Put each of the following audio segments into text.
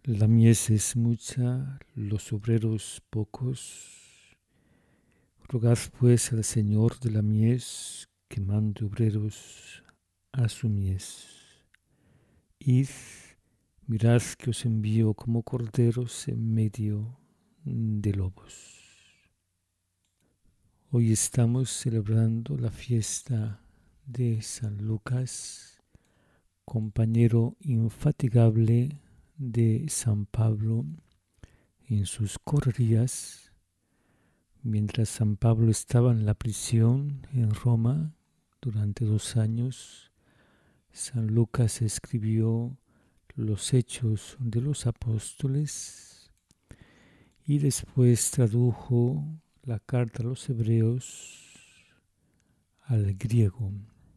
La mies es mucha, los obreros pocos. Rogad pues al Señor de la mies que mande obreros a su mies. Id, mirad que os envío como corderos en medio de lobos. Hoy estamos celebrando la fiesta de San Lucas, compañero infatigable de San Pablo en sus correrías. Mientras San Pablo estaba en la prisión en Roma durante 2 años, San Lucas escribió los Hechos de los Apóstoles y después tradujo la carta a los Hebreos al griego.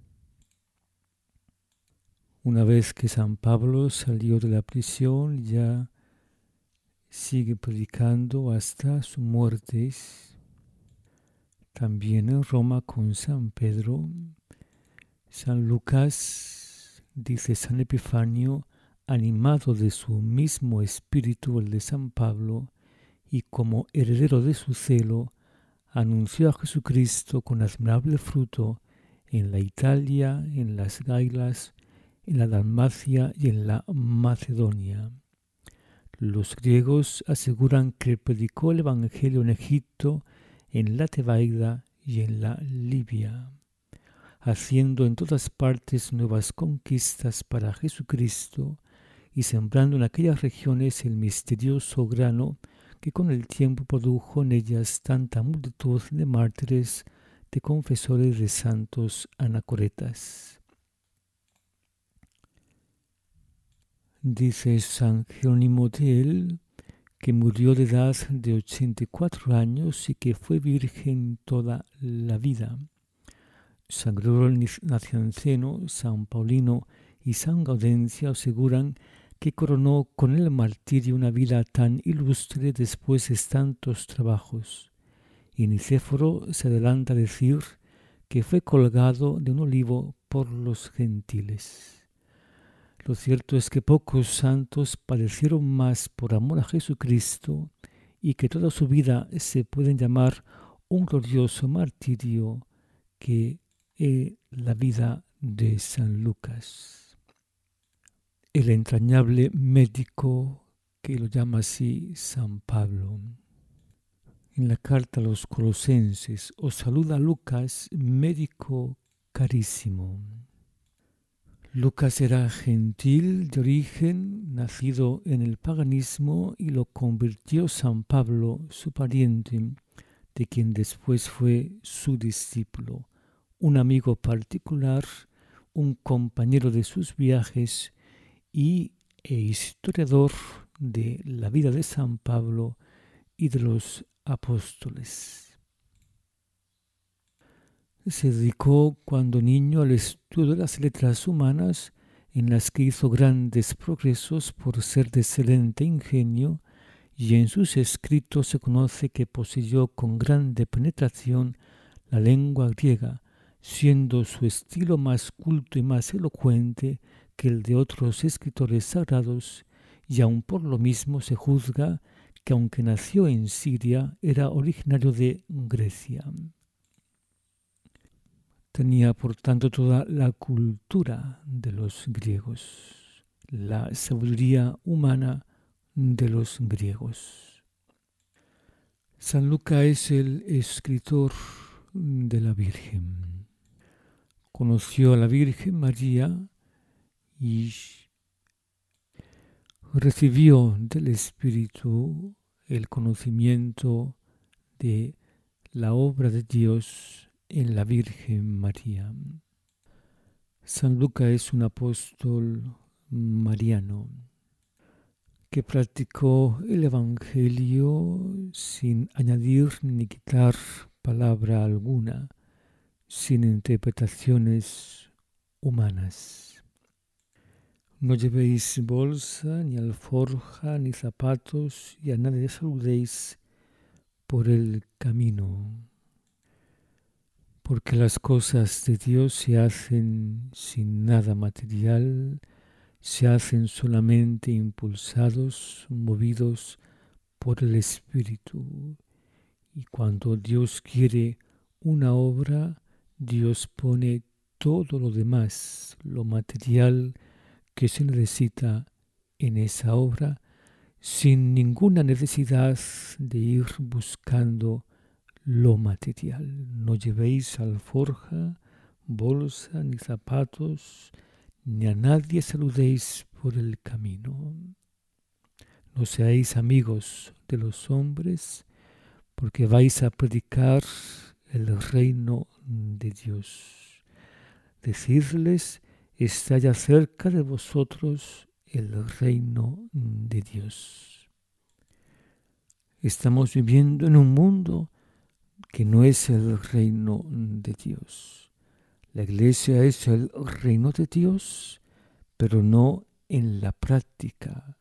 Una vez que San Pablo salió de la prisión, ya sigue predicando hasta su muerte. También en Roma con San Pedro. San Lucas, dice San Epifanio, animado de su mismo espíritu, el de San Pablo, y como heredero de su celo, anunció a Jesucristo con admirable fruto en la Italia, en las Gailas, en la Dalmacia y en la Macedonia. Los griegos aseguran que predicó el Evangelio en Egipto, en la Tebaida y en la Libia, haciendo en todas partes nuevas conquistas para Jesucristo y sembrando en aquellas regiones el misterioso grano que con el tiempo produjo en ellas tanta multitud de mártires, de confesores, de santos anacoretas. Dice San Jerónimo de él que murió de edad de 84 años y que fue virgen toda la vida. San Gregorio Nacianceno, San Paulino y San Gaudencio aseguran que coronó con el martirio una vida tan ilustre después de tantos trabajos. Y Nicéforo se adelanta a decir que fue colgado de un olivo por los gentiles. Lo cierto es que pocos santos padecieron más por amor a Jesucristo y que toda su vida se pueden llamar un glorioso martirio que la vida de San Lucas. El entrañable médico que lo llama así San Pablo. En la carta a los Colosenses os saluda Lucas, médico carísimo. Lucas era gentil de origen, nacido en el paganismo, y lo convirtió San Pablo, su pariente, de quien después fue su discípulo, un amigo particular, un compañero de sus viajes y historiador de la vida de San Pablo y de los apóstoles. Se dedicó cuando niño al estudio de las letras humanas, en las que hizo grandes progresos por ser de excelente ingenio, y en sus escritos se conoce que poseyó con grande penetración la lengua griega, siendo su estilo más culto y más elocuente que el de otros escritores sagrados, y aun por lo mismo se juzga que aunque nació en Siria, era originario de Grecia. Tenía, por tanto, toda la cultura de los griegos, la sabiduría humana de los griegos. San Lucas es el escritor de la Virgen. Conoció a la Virgen María y recibió del Espíritu el conocimiento de la obra de Dios en la Virgen María. San Lucas es un apóstol mariano que practicó el Evangelio sin añadir ni quitar palabra alguna, sin interpretaciones humanas. No llevéis bolsa, ni alforja, ni zapatos, y a nadie saludéis por el camino, porque las cosas de Dios se hacen sin nada material, se hacen solamente impulsados, movidos por el Espíritu. Y cuando Dios quiere una obra, Dios pone todo lo demás, lo material que se necesita en esa obra, sin ninguna necesidad de ir buscando lo material. No llevéis alforja, bolsa, ni zapatos, ni a nadie saludéis por el camino. No seáis amigos de los hombres, porque vais a predicar el reino de Dios. Decidles, está ya cerca de vosotros el reino de Dios. Estamos viviendo en un mundo que no es el reino de Dios. La iglesia es el reino de Dios, pero no en la práctica.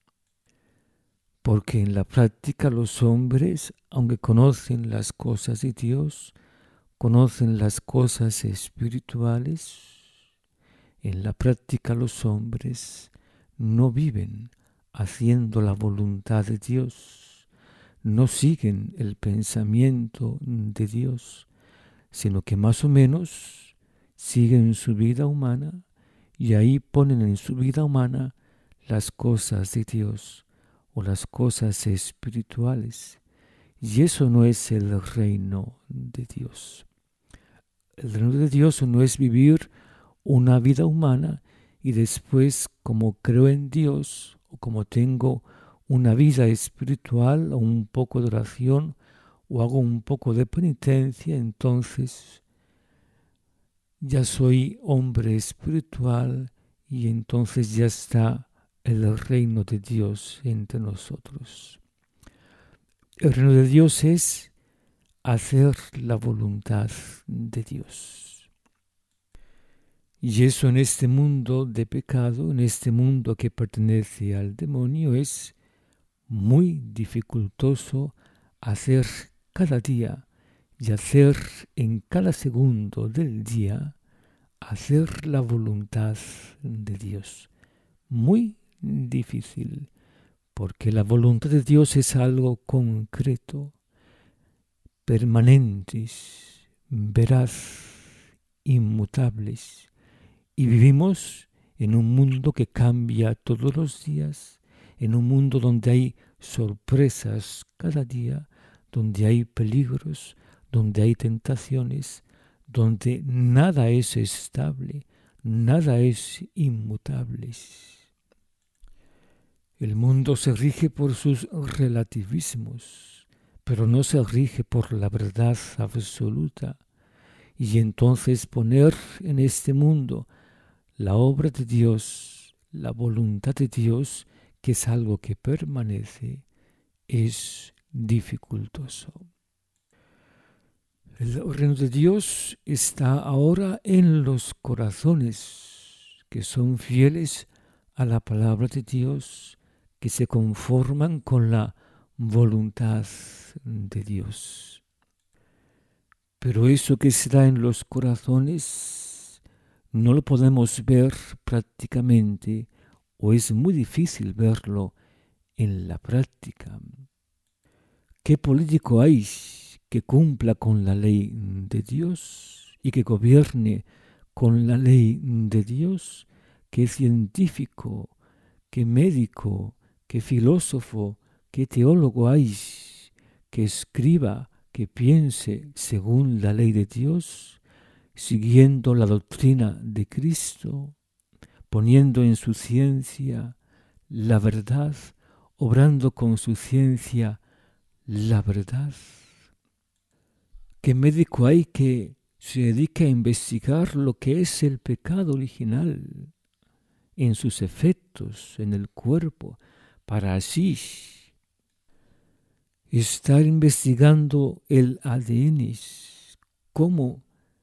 Porque en la práctica los hombres, aunque conocen las cosas de Dios, conocen las cosas espirituales, en la práctica los hombres no viven haciendo la voluntad de Dios, no siguen el pensamiento de Dios, sino que más o menos siguen su vida humana y ahí ponen en su vida humana las cosas de Dios o las cosas espirituales. Y eso no es el reino de Dios. El reino de Dios no es vivir una vida humana y después, como creo en Dios o como tengo una vida espiritual o un poco de oración o hago un poco de penitencia, entonces ya soy hombre espiritual y entonces ya está el reino de Dios entre nosotros. El reino de Dios es hacer la voluntad de Dios. Y eso en este mundo de pecado, en este mundo que pertenece al demonio, es muy dificultoso hacer cada día y hacer en cada segundo del día, hacer la voluntad de Dios. Muy difícil, porque la voluntad de Dios es algo concreto, permanentes, veraz, inmutables. Y vivimos en un mundo que cambia todos los días, en un mundo donde hay sorpresas cada día, donde hay peligros, donde hay tentaciones, donde nada es estable, nada es inmutable. El mundo se rige por sus relativismos, pero no se rige por la verdad absoluta. Y entonces poner en este mundo la obra de Dios, la voluntad de Dios, que es algo que permanece, es dificultoso. El reino de Dios está ahora en los corazones que son fieles a la palabra de Dios, que se conforman con la voluntad de Dios. Pero eso que está en los corazones no lo podemos ver prácticamente o es muy difícil verlo en la práctica. ¿Qué político hay que cumpla con la ley de Dios y que gobierne con la ley de Dios? ¿Qué científico, qué médico, qué filósofo, qué teólogo hay que escriba, que piense según la ley de Dios, siguiendo la doctrina de Cristo, poniendo en su ciencia la verdad, obrando con su ciencia la verdad? ¿Qué médico hay que se dedique a investigar lo que es el pecado original en sus efectos en el cuerpo, para así estar investigando el ADN, cómo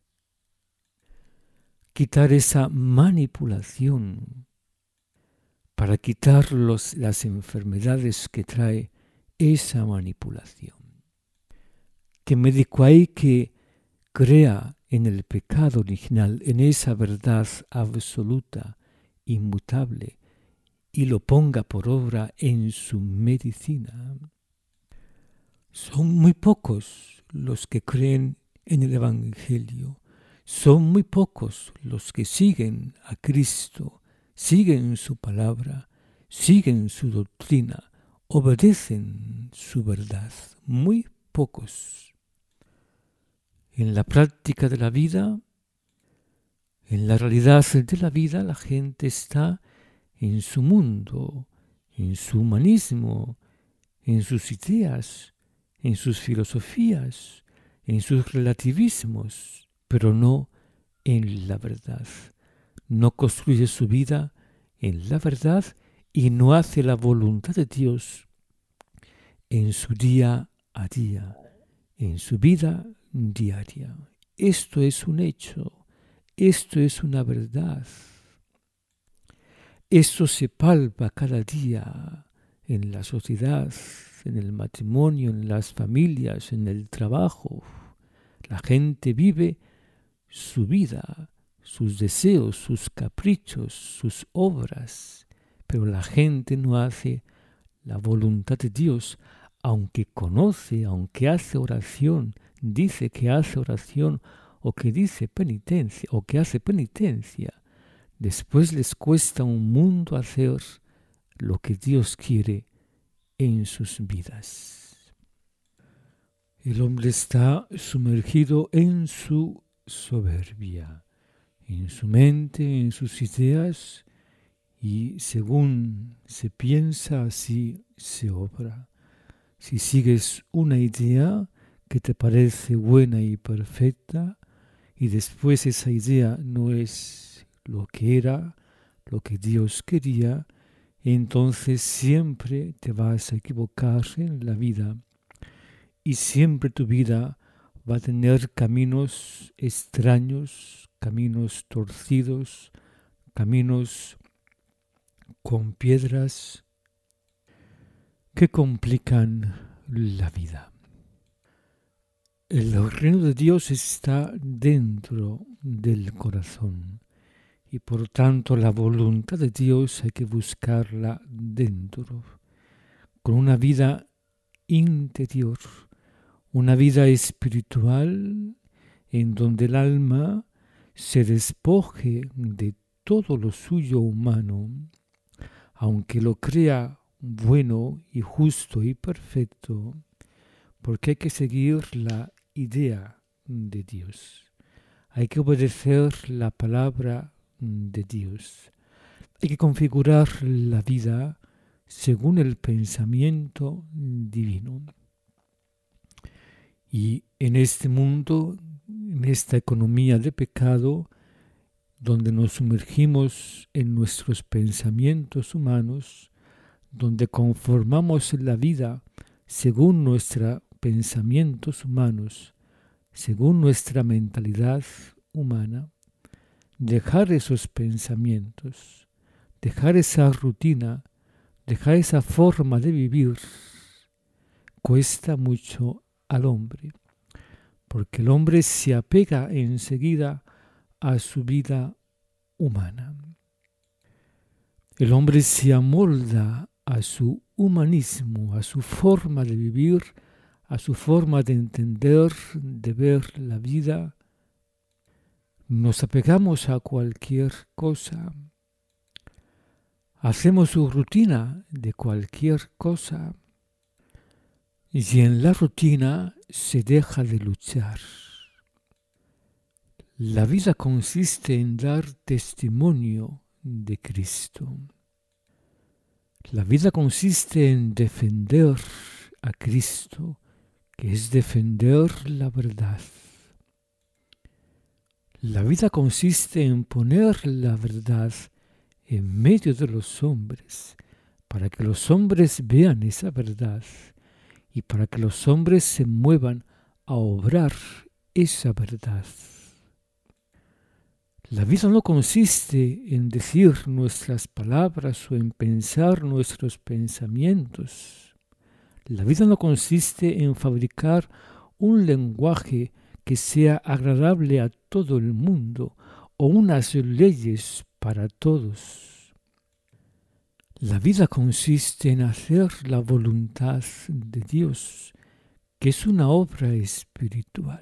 quitar esa manipulación, para quitar las enfermedades que trae esa manipulación? ¿Qué médico hay que crea en el pecado original, en esa verdad absoluta, inmutable y lo ponga por obra en su medicina. Son muy pocos los que creen en el Evangelio. Son muy pocos los que siguen a Cristo, siguen su palabra, siguen su doctrina, obedecen su verdad. Muy pocos. En la práctica de la vida, en la realidad de la vida, la gente está en su mundo, en su humanismo, en sus ideas, en sus filosofías, en sus relativismos, pero no en la verdad. No construye su vida en la verdad y no hace la voluntad de Dios en su día a día, en su vida diaria. Esto es un hecho, esto es una verdad. Esto se palpa cada día en la sociedad, en el matrimonio, en las familias, en el trabajo. La gente vive su vida, sus deseos, sus caprichos, sus obras, pero la gente no hace la voluntad de Dios, aunque conoce, aunque hace oración, dice que hace oración o que dice penitencia o que hace penitencia. Después les cuesta un mundo hacer lo que Dios quiere en sus vidas. El hombre está sumergido en su soberbia, en su mente, en sus ideas, y según se piensa, así se obra. Si sigues una idea que te parece buena y perfecta, y después esa idea no es lo que era, lo que Dios quería, entonces siempre te vas a equivocar en la vida y siempre tu vida va a tener caminos extraños, caminos torcidos, caminos con piedras que complican la vida. El reino de Dios está dentro del corazón y por tanto la voluntad de Dios hay que buscarla dentro, con una vida interior, una vida espiritual en donde el alma se despoje de todo lo suyo humano, aunque lo crea bueno y justo y perfecto, porque hay que seguir la idea de Dios. Hay que obedecer la palabra de Dios. Hay que configurar la vida según el pensamiento divino. Y en este mundo, en esta economía de pecado, donde nos sumergimos en nuestros pensamientos humanos, donde conformamos la vida según nuestros pensamientos humanos, según nuestra mentalidad humana, dejar esos pensamientos, dejar esa rutina, dejar esa forma de vivir, cuesta mucho al hombre, porque el hombre se apega enseguida a su vida humana. El hombre se amolda a su humanismo, a su forma de vivir, a su forma de entender, de ver la vida. Nos apegamos a cualquier cosa. Hacemos su rutina de cualquier cosa. Y en la rutina se deja de luchar. La vida consiste en dar testimonio de Cristo. La vida consiste en defender a Cristo, que es defender la verdad. La vida consiste en poner la verdad en medio de los hombres, para que los hombres vean esa verdad y para que los hombres se muevan a obrar esa verdad. La vida no consiste en decir nuestras palabras o en pensar nuestros pensamientos. La vida no consiste en fabricar un lenguaje que sea agradable a todo el mundo o unas leyes para todos. La vida consiste en hacer la voluntad de Dios, que es una obra espiritual.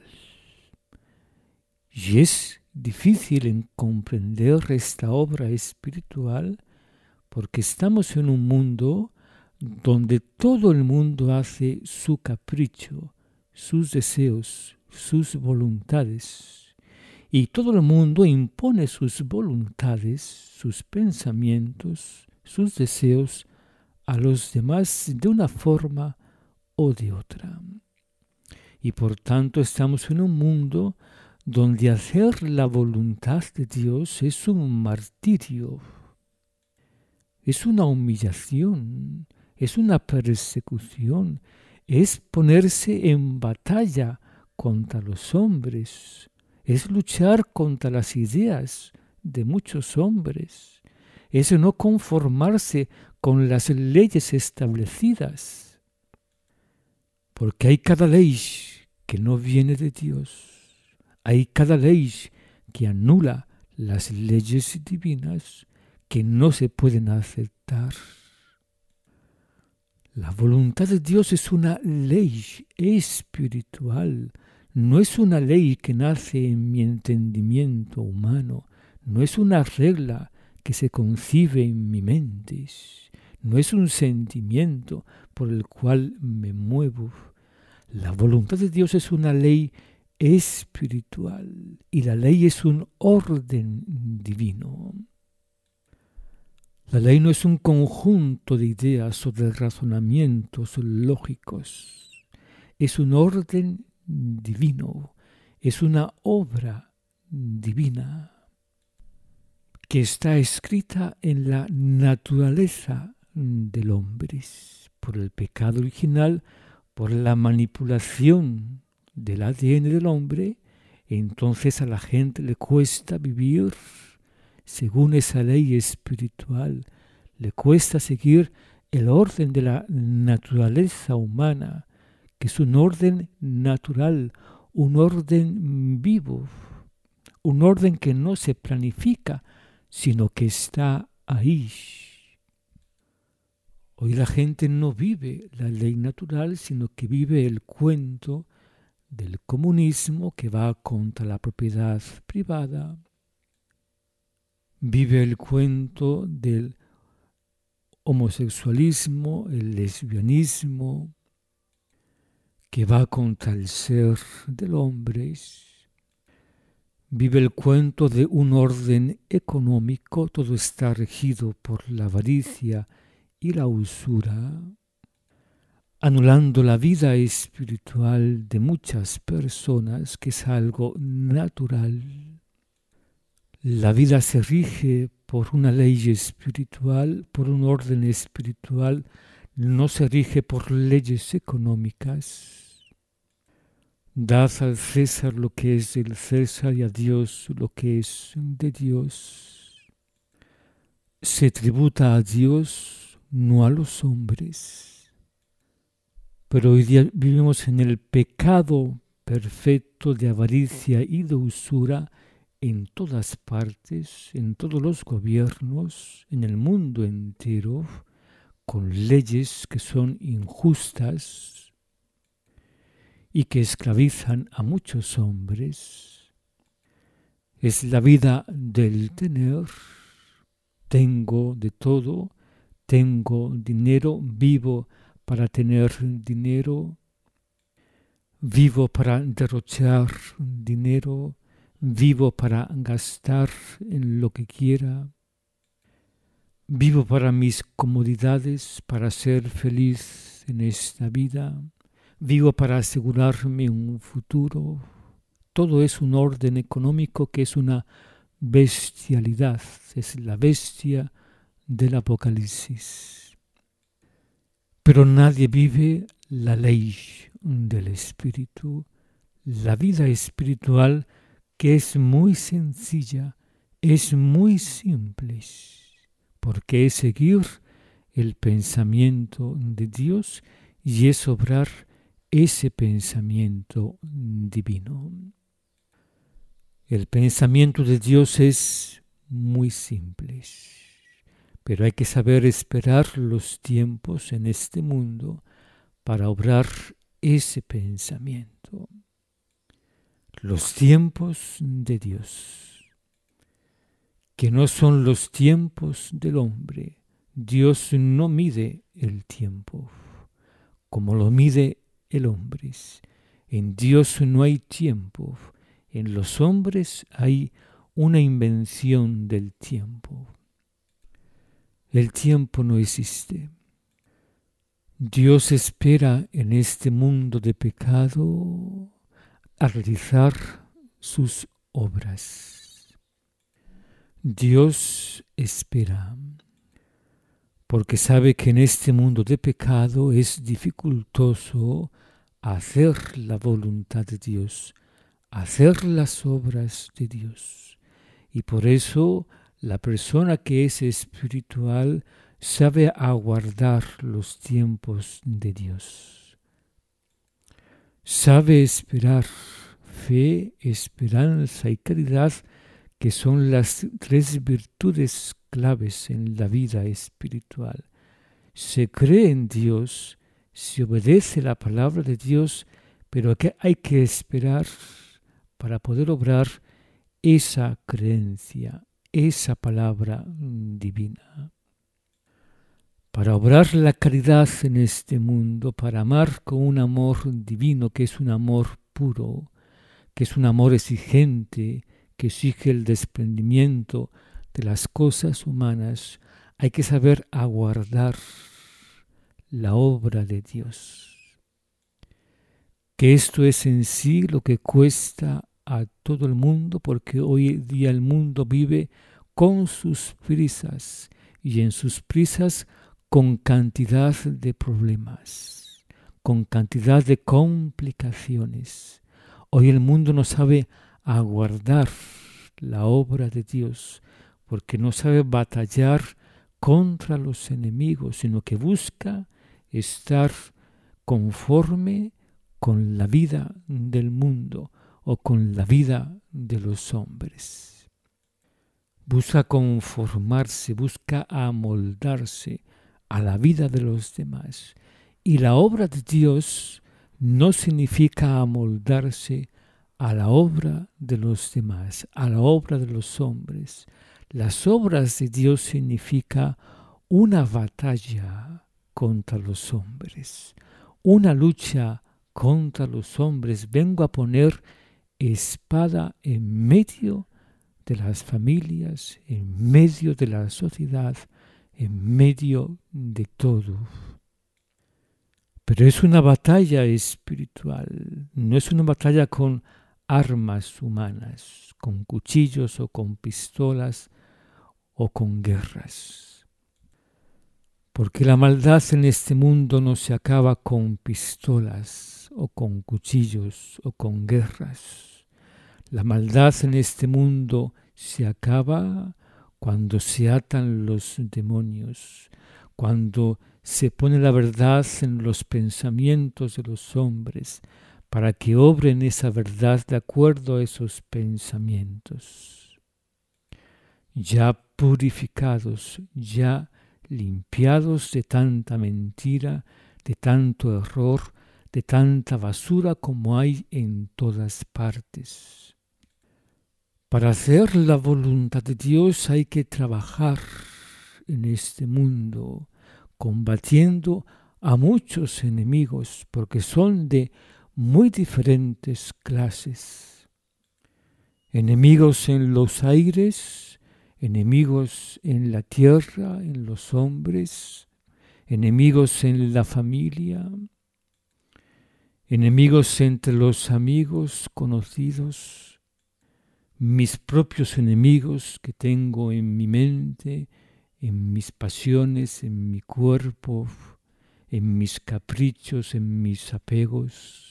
Y es difícil en comprender esta obra espiritual porque estamos en un mundo donde todo el mundo hace su capricho, sus deseos, sus voluntades. Y todo el mundo impone sus voluntades, sus pensamientos, sus deseos a los demás de una forma o de otra. Y por tanto estamos en un mundo donde hacer la voluntad de Dios es un martirio, es una humillación, es una persecución, es ponerse en batalla contra los hombres, es luchar contra las ideas de muchos hombres, es no conformarse con las leyes establecidas, porque hay cada ley que no viene de Dios, hay cada ley que anula las leyes divinas que no se pueden aceptar. La voluntad de Dios es una ley espiritual, no es una ley que nace en mi entendimiento humano, no es una regla que se concibe en mi mente, no es un sentimiento por el cual me muevo. La voluntad de Dios es una ley espiritual y la ley es un orden divino. La ley no es un conjunto de ideas o de razonamientos lógicos, es un orden divino, es una obra divina que está escrita en la naturaleza del hombre, por el pecado original, por la manipulación del ADN del hombre. Entonces a la gente le cuesta vivir según esa ley espiritual, le cuesta seguir el orden de la naturaleza humana, que es un orden natural, un orden vivo, un orden que no se planifica, sino que está ahí. Hoy la gente no vive la ley natural, sino que vive el cuento del comunismo que va contra la propiedad privada. Vive el cuento del homosexualismo, el lesbianismo, que va contra el ser del hombre. Vive el cuento de un orden económico, todo está regido por la avaricia y la usura, anulando la vida espiritual de muchas personas, que es algo natural. La vida se rige por una ley espiritual, por un orden espiritual, no se rige por leyes económicas. Dad al César lo que es del César y a Dios lo que es de Dios. Se tributa a Dios, no a los hombres. Pero hoy día vivimos en el pecado perfecto de avaricia y de usura, en todas partes, en todos los gobiernos, en el mundo entero, con leyes que son injustas y que esclavizan a muchos hombres. Es la vida del tener. Tengo de todo, tengo dinero, vivo para tener dinero, vivo para derrochar dinero, vivo para gastar en lo que quiera. Vivo para mis comodidades, para ser feliz en esta vida. Vivo para asegurarme un futuro. Todo es un orden económico que es una bestialidad. Es la bestia del Apocalipsis. Pero nadie vive la ley del Espíritu, la vida espiritual, que es muy sencilla, es muy simple, porque es seguir el pensamiento de Dios y es obrar ese pensamiento divino. El pensamiento de Dios es muy simple, pero hay que saber esperar los tiempos en este mundo para obrar ese pensamiento. Los tiempos de Dios, que no son los tiempos del hombre. Dios no mide el tiempo como lo mide el hombre. En Dios no hay tiempo. En los hombres hay una invención del tiempo. El tiempo no existe. Dios espera en este mundo de pecado a realizar sus obras. Dios espera, porque sabe que en este mundo de pecado es dificultoso hacer la voluntad de Dios, hacer las obras de Dios. Y por eso la persona que es espiritual sabe aguardar los tiempos de Dios. Sabe esperar. Fe, esperanza y caridad, que son las tres virtudes claves en la vida espiritual. Se cree en Dios, se obedece la palabra de Dios, pero hay que esperar para poder obrar esa creencia, esa palabra divina. Para obrar la caridad en este mundo, para amar con un amor divino que es un amor puro, que es un amor exigente, que exige el desprendimiento de las cosas humanas, hay que saber aguardar la obra de Dios. Que esto es en sí lo que cuesta a todo el mundo, porque hoy día el mundo vive con sus prisas y en sus prisas con cantidad de problemas, con cantidad de complicaciones. Hoy el mundo no sabe aguardar la obra de Dios, porque no sabe batallar contra los enemigos, sino que busca estar conforme con la vida del mundo o con la vida de los hombres. Busca conformarse, busca amoldarse a la vida de los demás. Y la obra de Dios no significa amoldarse a la obra de los demás, a la obra de los hombres. Las obras de Dios significa una batalla contra los hombres, una lucha contra los hombres. Vengo a poner espada en medio de las familias, en medio de la sociedad, en medio de todo. Pero es una batalla espiritual, no es una batalla con armas humanas, con cuchillos o con pistolas o con guerras. Porque la maldad en este mundo no se acaba con pistolas o con cuchillos o con guerras. La maldad en este mundo se acaba cuando se atan los demonios, cuando se pone la verdad en los pensamientos de los hombres, para que obren esa verdad de acuerdo a esos pensamientos. Ya purificados, ya limpiados de tanta mentira, de tanto error, de tanta basura como hay en todas partes. Para hacer la voluntad de Dios hay que trabajar en este mundo, combatiendo a muchos enemigos, porque son de muy diferentes clases. Enemigos en los aires, enemigos en la tierra, en los hombres, enemigos en la familia, enemigos entre los amigos conocidos, mis propios enemigos que tengo en mi mente, en mis pasiones, en mi cuerpo, en mis caprichos, en mis apegos.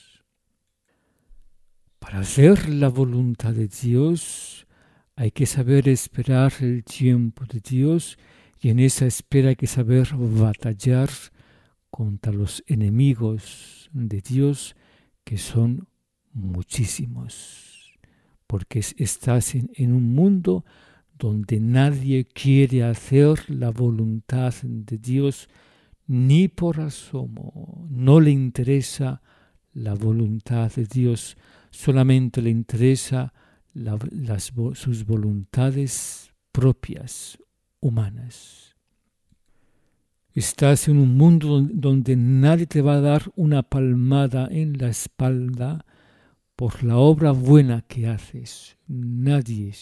Para hacer la voluntad de Dios hay que saber esperar el tiempo de Dios y en esa espera hay que saber batallar contra los enemigos de Dios, que son muchísimos, porque estás en un mundo donde nadie quiere hacer la voluntad de Dios ni por asomo. No le interesa la voluntad de Dios, solamente le interesa sus voluntades propias, humanas. Estás en un mundo donde nadie te va a dar una palmada en la espalda por la obra buena que haces. Nadie.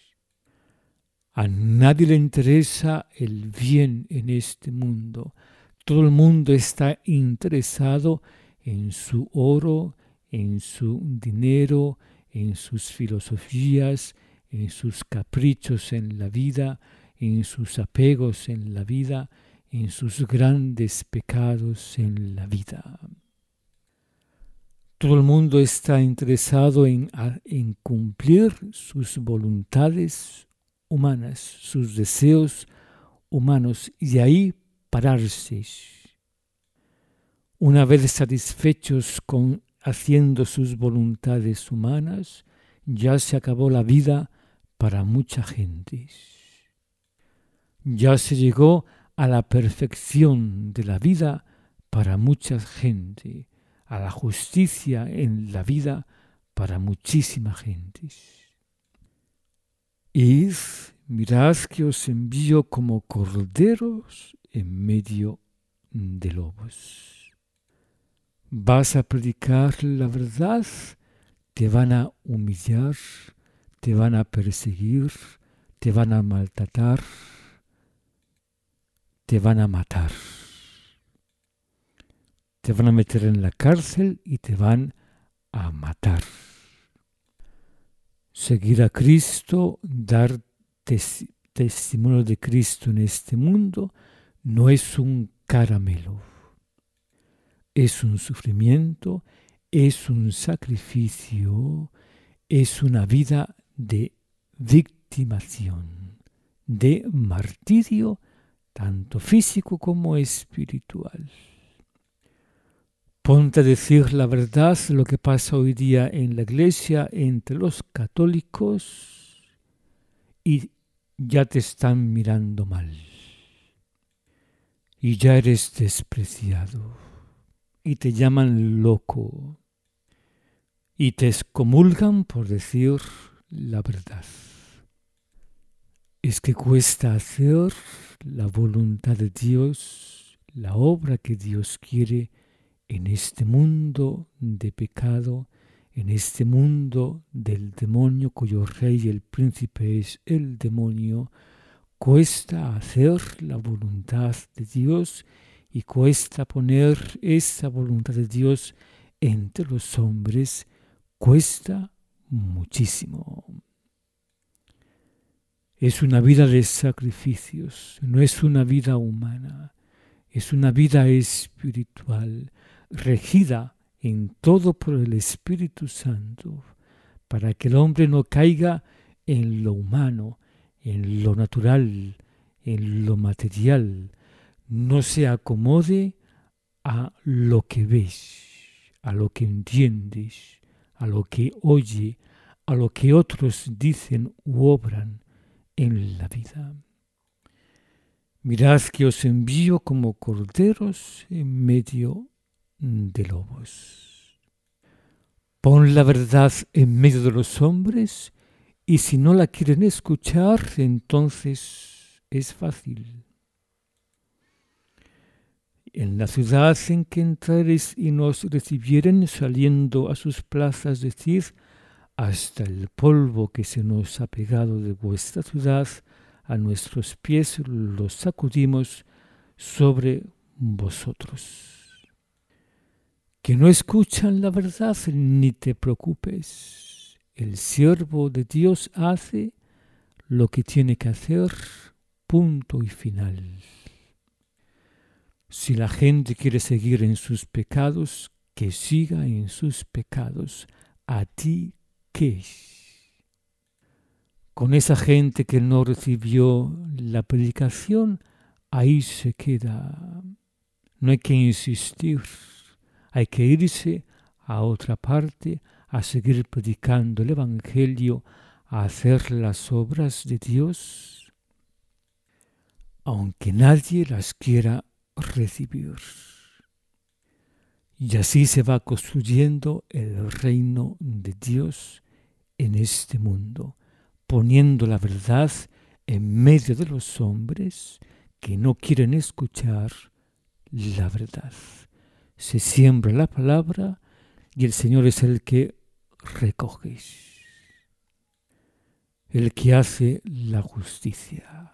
A nadie le interesa el bien en este mundo. Todo el mundo está interesado en su oro, en su dinero, en sus filosofías, en sus caprichos en la vida, en sus apegos en la vida, en sus grandes pecados en la vida. Todo el mundo está interesado en cumplir sus voluntades humanas, sus deseos humanos, y ahí pararse. Una vez satisfechos con haciendo sus voluntades humanas, ya se acabó la vida para mucha gente. Ya se llegó a la perfección de la vida para mucha gente, a la justicia en la vida para muchísima gente. Id, mirad que os envío como corderos en medio de lobos. Vas a predicar la verdad, te van a humillar, te van a perseguir, te van a maltratar, te van a matar. Te van a meter en la cárcel y te van a matar. Seguir a Cristo, dar testimonio de Cristo en este mundo, no es un caramelo. Es un sufrimiento, es un sacrificio, es una vida de victimación, de martirio, tanto físico como espiritual. Ponte a decir la verdad, lo que pasa hoy día en la iglesia entre los católicos, y ya te están mirando mal. Y ya eres despreciado. Y te llaman loco. Y te excomulgan por decir la verdad. Es que cuesta hacer la voluntad de Dios, la obra que Dios quiere en este mundo de pecado, en este mundo del demonio cuyo rey y el príncipe es el demonio. Cuesta hacer la voluntad de Dios y cuesta poner esa voluntad de Dios entre los hombres. Cuesta muchísimo. Es una vida de sacrificios, no es una vida humana, es una vida espiritual, regida en todo por el Espíritu Santo, para que el hombre no caiga en lo humano, en lo natural, en lo material, no se acomode a lo que ves, a lo que entiendes, a lo que oye, a lo que otros dicen u obran en la vida. Mirad que os envío como corderos en medio de lobos. Pon la verdad en medio de los hombres, y si no la quieren escuchar, entonces es fácil. En la ciudad en que entrareis y nos recibieren, saliendo a sus plazas, decid: hasta el polvo que se nos ha pegado de vuestra ciudad, a nuestros pies los sacudimos sobre vosotros. Que no escuchan la verdad, ni te preocupes. El siervo de Dios hace lo que tiene que hacer, punto y final. Si la gente quiere seguir en sus pecados, que siga en sus pecados. ¿A ti qué? Con esa gente que no recibió la predicación, ahí se queda. No hay que insistir. Hay que irse a otra parte a seguir predicando el Evangelio a hacer las obras de Dios, aunque nadie las quiera recibir. Y así se va construyendo el reino de Dios en este mundo, poniendo la verdad en medio de los hombres que no quieren escuchar la verdad. Se siembra la palabra y el Señor es el que recoge, el que hace la justicia.